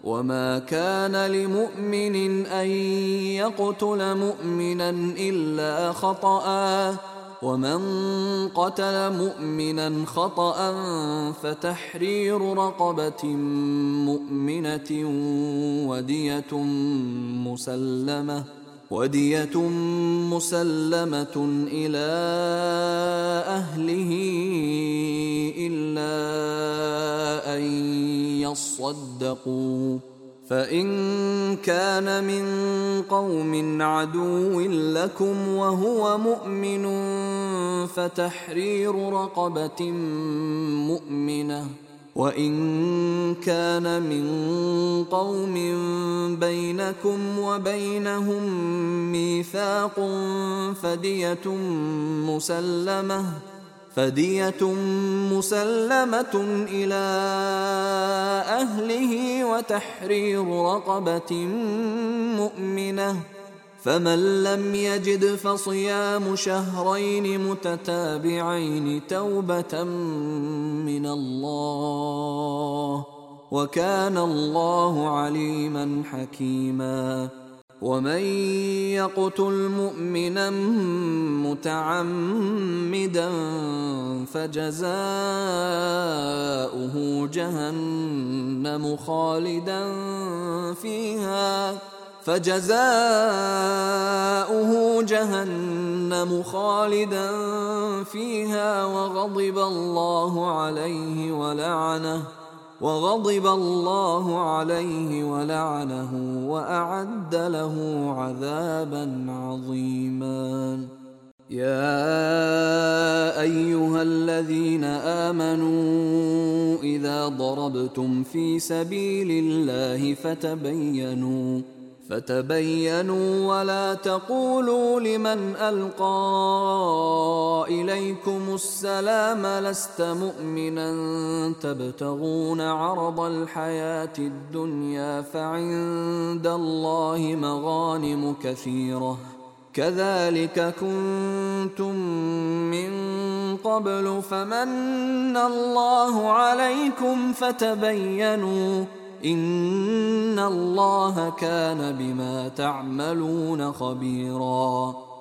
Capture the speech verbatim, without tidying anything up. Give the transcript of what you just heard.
وما كان لمؤمن أن يقتل مؤمنا إلا خطأ، ومن قتل مؤمنا خطأ فتحرير رقبة مؤمنة ودية مسلمة ودية مسلمة إلى أهله إلا أن يصدقوا، فإن كان من قوم عدو لكم وهو مؤمن فتحرير رقبة مؤمنة، وإن كان من قوم بينكم وبينهم ميثاق فدية مسلمة فدية مسلمة إلى أهله وتحرير رقبة مؤمنة، فمن لم يجد فصيام شهرين متتابعين توبة من الله، وكان الله عليما حكيما. ومن يقتل مؤمنا متعمدا فجزاؤه جهنم خالدا فيها فجزاؤه جهنم خالدا فيها وغضب الله عليه ولعنه وغضب الله عليه ولعنه وأعد له عذابا عظيما. يا أيها الذين آمنوا إذا ضربتم في سبيل الله فتبينوا فتبينوا ولا تقولوا لمن ألقى إليكم السلام لست مؤمنا تبتغون عرض الحياة الدنيا فعند الله مغانم كثيرة كذلك كنتم من قبل فمن الله عليكم فتبينوا إن الله كان بما تعملون خبيرا.